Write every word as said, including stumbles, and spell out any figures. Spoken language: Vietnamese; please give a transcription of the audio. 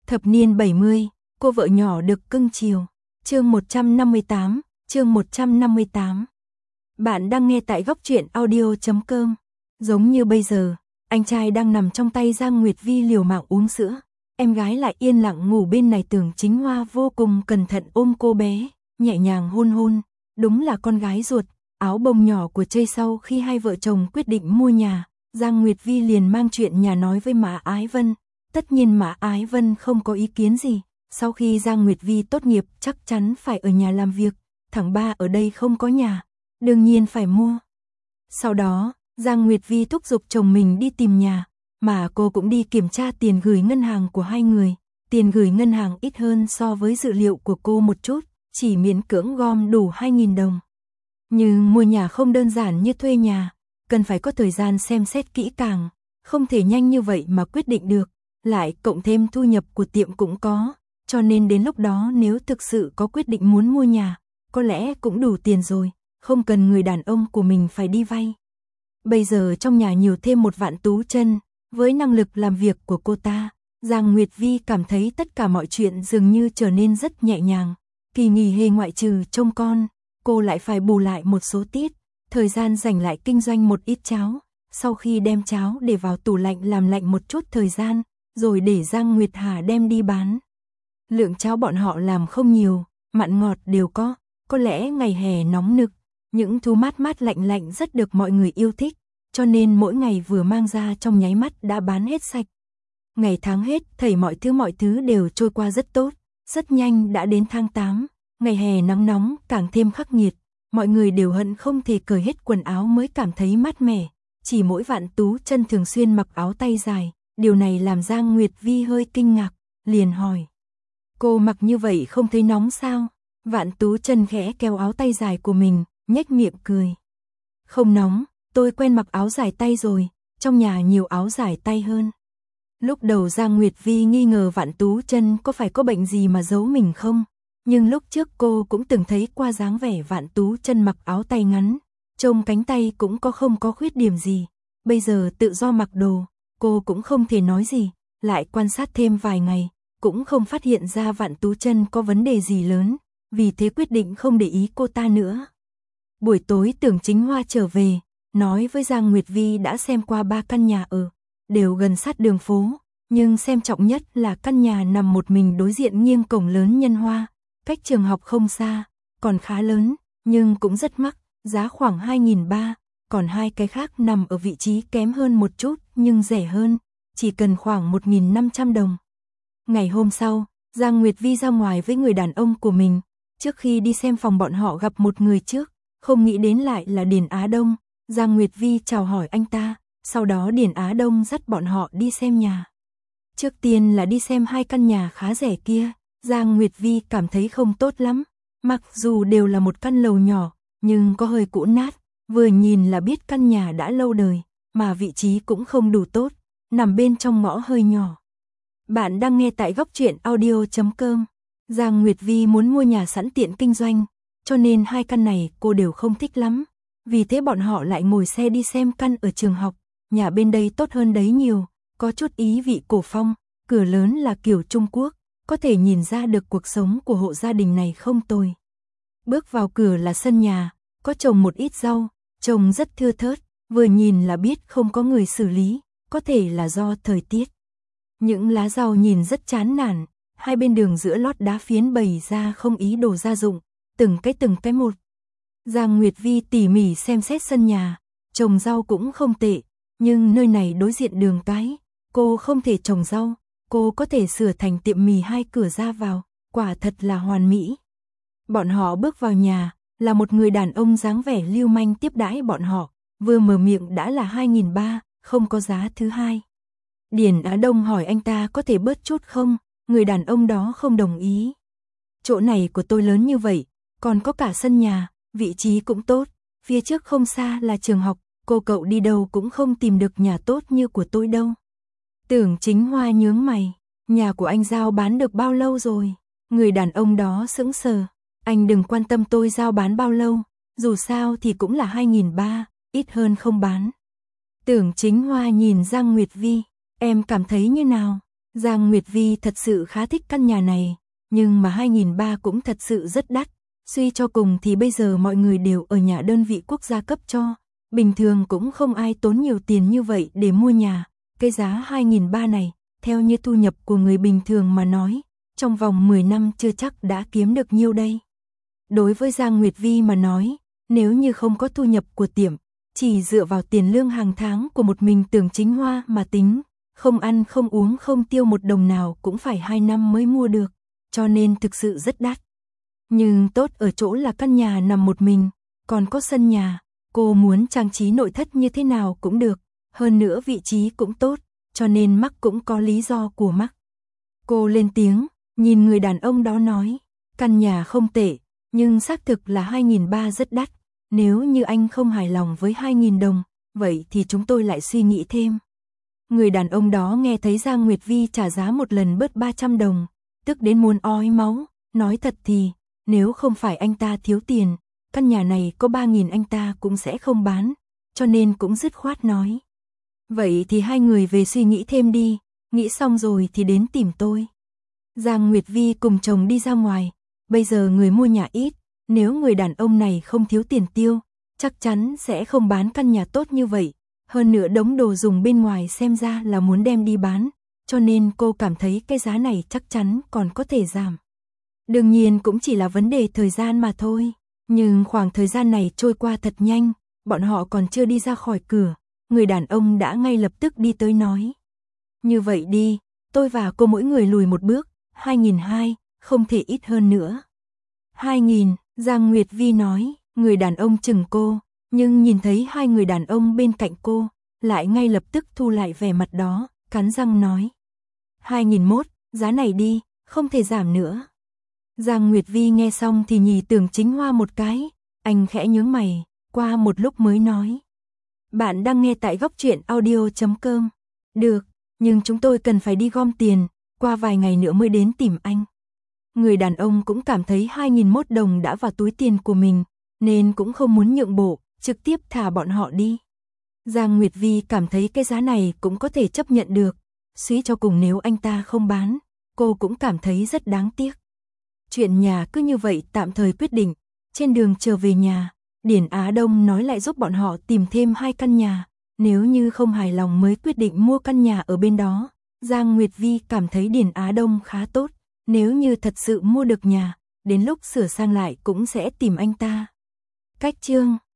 Thập niên bảy mươi, cô vợ nhỏ được cưng chiều. Chương một trăm năm mươi tám, chương một trăm năm mươi tám. Bạn đang nghe tại góc truyện audio chấm com. Giống như bây giờ, anh trai đang nằm trong tay Giang Nguyệt Vi liều mạng uống sữa. Em gái lại yên lặng ngủ bên này. Tưởng Chính Hoa vô cùng cẩn thận ôm cô bé, nhẹ nhàng hôn hôn. Đúng là con gái ruột. Áo bông nhỏ của Trây sau khi hai vợ chồng quyết định mua nhà, Giang Nguyệt Vi liền mang chuyện nhà nói với Mã Ái Vân. Tất nhiên Mã Ái Vân không có ý kiến gì. Sau khi Giang Nguyệt Vi tốt nghiệp chắc chắn phải ở nhà làm việc. Thằng ba ở đây không có nhà, đương nhiên phải mua. Sau đó, Giang Nguyệt Vi thúc giục chồng mình đi tìm nhà, mà cô cũng đi kiểm tra tiền gửi ngân hàng của hai người. Tiền gửi ngân hàng ít hơn so với dự liệu của cô một chút, chỉ miễn cưỡng gom đủ hai nghìn đồng. Nhưng mua nhà không đơn giản như thuê nhà, cần phải có thời gian xem xét kỹ càng, không thể nhanh như vậy mà quyết định được, lại cộng thêm thu nhập của tiệm cũng có, cho nên đến lúc đó nếu thực sự có quyết định muốn mua nhà, có lẽ cũng đủ tiền rồi, không cần người đàn ông của mình phải đi vay. Bây giờ trong nhà nhiều thêm một Vạn Tú Chân, với năng lực làm việc của cô ta, Giang Nguyệt Vi cảm thấy tất cả mọi chuyện dường như trở nên rất nhẹ nhàng. Kỳ nghỉ hè ngoại trừ trông con, cô lại phải bù lại một số tiết, thời gian dành lại kinh doanh một ít cháo, sau khi đem cháo để vào tủ lạnh làm lạnh một chút thời gian, rồi để Giang Nguyệt Hà đem đi bán. Lượng cháo bọn họ làm không nhiều, mặn ngọt đều có, có lẽ ngày hè nóng nực, những thứ mát mát lạnh lạnh rất được mọi người yêu thích, cho nên mỗi ngày vừa mang ra trong nháy mắt đã bán hết sạch. Ngày tháng hết, thảy mọi thứ mọi thứ đều trôi qua rất tốt, rất nhanh đã đến tháng tám, ngày hè nắng nóng càng thêm khắc nghiệt, mọi người đều hận không thể cởi hết quần áo mới cảm thấy mát mẻ, chỉ mỗi Vạn Tú Chân thường xuyên mặc áo tay dài, điều này làm Giang Nguyệt Vi hơi kinh ngạc, liền hỏi: "Cô mặc như vậy không thấy nóng sao?" Vạn Tú Chân khẽ kéo áo tay dài của mình, nhếch miệng cười: "Không nóng, tôi quen mặc áo dài tay rồi, trong nhà nhiều áo dài tay hơn." Lúc đầu Giang Nguyệt Vi nghi ngờ Vạn Tú Chân có phải có bệnh gì mà giấu mình không, nhưng lúc trước cô cũng từng thấy qua dáng vẻ Vạn Tú Chân mặc áo tay ngắn, trông cánh tay cũng có không có khuyết điểm gì, bây giờ tự do mặc đồ, cô cũng không thể nói gì, lại quan sát thêm vài ngày, cũng không phát hiện ra Vạn Tú Chân có vấn đề gì lớn, vì thế quyết định không để ý cô ta nữa. Buổi tối Tưởng Chính Hoa trở về, nói với Giang Nguyệt Vi đã xem qua ba căn nhà ở, đều gần sát đường phố, nhưng xem trọng nhất là căn nhà nằm một mình đối diện nghiêng cổng lớn Nhân Hoa, cách trường học không xa, còn khá lớn, nhưng cũng rất mắc, giá khoảng hai nghìn ba trăm, còn hai cái khác nằm ở vị trí kém hơn một chút nhưng rẻ hơn, chỉ cần khoảng một nghìn năm trăm đồng. Ngày hôm sau, Giang Nguyệt Vi ra ngoài với người đàn ông của mình, trước khi đi xem phòng bọn họ gặp một người trước, không nghĩ đến lại là Điền Á Đông. Giang Nguyệt Vi chào hỏi anh ta, sau đó Điền Á Đông dắt bọn họ đi xem nhà. Trước tiên là đi xem hai căn nhà khá rẻ kia, Giang Nguyệt Vi cảm thấy không tốt lắm, mặc dù đều là một căn lầu nhỏ, nhưng có hơi cũ nát, vừa nhìn là biết căn nhà đã lâu đời, mà vị trí cũng không đủ tốt, nằm bên trong ngõ hơi nhỏ. Bạn đang nghe tại góc truyện audio chấm com. Giang Nguyệt Vi muốn mua nhà sẵn tiện kinh doanh, cho nên hai căn này cô đều không thích lắm. Vì thế bọn họ lại ngồi xe đi xem căn ở trường học, nhà bên đây tốt hơn đấy nhiều, có chút ý vị cổ phong, cửa lớn là kiểu Trung Quốc, có thể nhìn ra được cuộc sống của hộ gia đình này không tồi. Bước vào cửa là sân nhà, có trồng một ít rau, trồng rất thưa thớt, vừa nhìn là biết không có người xử lý, có thể là do thời tiết. Những lá rau nhìn rất chán nản, hai bên đường giữa lót đá phiến bày ra không ý đồ gia dụng, từng cái từng cái một. Giang Nguyệt Vi tỉ mỉ xem xét sân nhà, trồng rau cũng không tệ, nhưng nơi này đối diện đường cái, cô không thể trồng rau, cô có thể sửa thành tiệm mì hai cửa ra vào, quả thật là hoàn mỹ. Bọn họ bước vào nhà, là một người đàn ông dáng vẻ lưu manh tiếp đãi bọn họ, vừa mở miệng đã là hai nghìn ba trăm, không có giá thứ hai. Điền Á Đông hỏi anh ta có thể bớt chút không, người đàn ông đó không đồng ý. Chỗ này của tôi lớn như vậy, còn có cả sân nhà, vị trí cũng tốt, phía trước không xa là trường học, cô cậu đi đâu cũng không tìm được nhà tốt như của tôi đâu. Tưởng Chính Hoa nhướng mày, nhà của anh giao bán được bao lâu rồi? Người đàn ông đó sững sờ, anh đừng quan tâm tôi giao bán bao lâu, dù sao thì cũng là hai nghìn ba trăm, ít hơn không bán. Tưởng Chính Hoa nhìn Giang Nguyệt Vi, em cảm thấy như nào? Giang Nguyệt Vi thật sự khá thích căn nhà này, nhưng mà hai nghìn ba cũng thật sự rất đắt. Suy cho cùng thì bây giờ mọi người đều ở nhà đơn vị quốc gia cấp cho, bình thường cũng không ai tốn nhiều tiền như vậy để mua nhà. Cái giá hai nghìn ba này, theo như thu nhập của người bình thường mà nói, trong vòng mười năm chưa chắc đã kiếm được nhiêu đây. Đối với Giang Nguyệt Vi mà nói, nếu như không có thu nhập của tiệm, chỉ dựa vào tiền lương hàng tháng của một mình Tưởng Chính Hoa mà tính, không ăn không uống không tiêu một đồng nào cũng phải hai năm mới mua được, cho nên thực sự rất đắt. Nhưng tốt ở chỗ là căn nhà nằm một mình, còn có sân nhà, cô muốn trang trí nội thất như thế nào cũng được, hơn nữa vị trí cũng tốt, cho nên mắc cũng có lý do của mắc. Cô lên tiếng, nhìn người đàn ông đó nói, căn nhà không tệ, nhưng xác thực là hai nghìn ba rất đắt, nếu như anh không hài lòng với hai nghìn đồng, vậy thì chúng tôi lại suy nghĩ thêm. Người đàn ông đó nghe thấy Giang Nguyệt Vi trả giá một lần bớt ba trăm đồng, tức đến muốn ói máu, nói thật thì, nếu không phải anh ta thiếu tiền, căn nhà này có ba nghìn anh ta cũng sẽ không bán, cho nên cũng dứt khoát nói. Vậy thì hai người về suy nghĩ thêm đi, nghĩ xong rồi thì đến tìm tôi. Giang Nguyệt Vi cùng chồng đi ra ngoài, bây giờ người mua nhà ít, nếu người đàn ông này không thiếu tiền tiêu, chắc chắn sẽ không bán căn nhà tốt như vậy, hơn nữa đống đồ dùng bên ngoài xem ra là muốn đem đi bán, cho nên cô cảm thấy cái giá này chắc chắn còn có thể giảm. Đương nhiên cũng chỉ là vấn đề thời gian mà thôi, nhưng khoảng thời gian này trôi qua thật nhanh, bọn họ còn chưa đi ra khỏi cửa, người đàn ông đã ngay lập tức đi tới nói. Như vậy đi, tôi và cô mỗi người lùi một bước, hai nghìn hai, không thể ít hơn nữa. hai nghìn, Giang Nguyệt Vi nói, người đàn ông chừng cô, nhưng nhìn thấy hai người đàn ông bên cạnh cô, lại ngay lập tức thu lại vẻ mặt đó, cắn răng nói. hai nghìn mốt, giá này đi, không thể giảm nữa. Giang Nguyệt Vi nghe xong thì nhìn Tưởng Chính Hoa một cái, anh khẽ nhướng mày, qua một lúc mới nói. Bạn đang nghe tại góc truyện audio chấm com. Được, nhưng chúng tôi cần phải đi gom tiền, qua vài ngày nữa mới đến tìm anh. Người đàn ông cũng cảm thấy hai nghìn mốt đồng đã vào túi tiền của mình, nên cũng không muốn nhượng bộ, trực tiếp thả bọn họ đi. Giang Nguyệt Vi cảm thấy cái giá này cũng có thể chấp nhận được, suy cho cùng nếu anh ta không bán, cô cũng cảm thấy rất đáng tiếc. Chuyện nhà cứ như vậy tạm thời quyết định, trên đường trở về nhà, Điển Á Đông nói lại giúp bọn họ tìm thêm hai căn nhà, nếu như không hài lòng mới quyết định mua căn nhà ở bên đó. Giang Nguyệt Vi cảm thấy Điển Á Đông khá tốt, nếu như thật sự mua được nhà, đến lúc sửa sang lại cũng sẽ tìm anh ta. Cách chương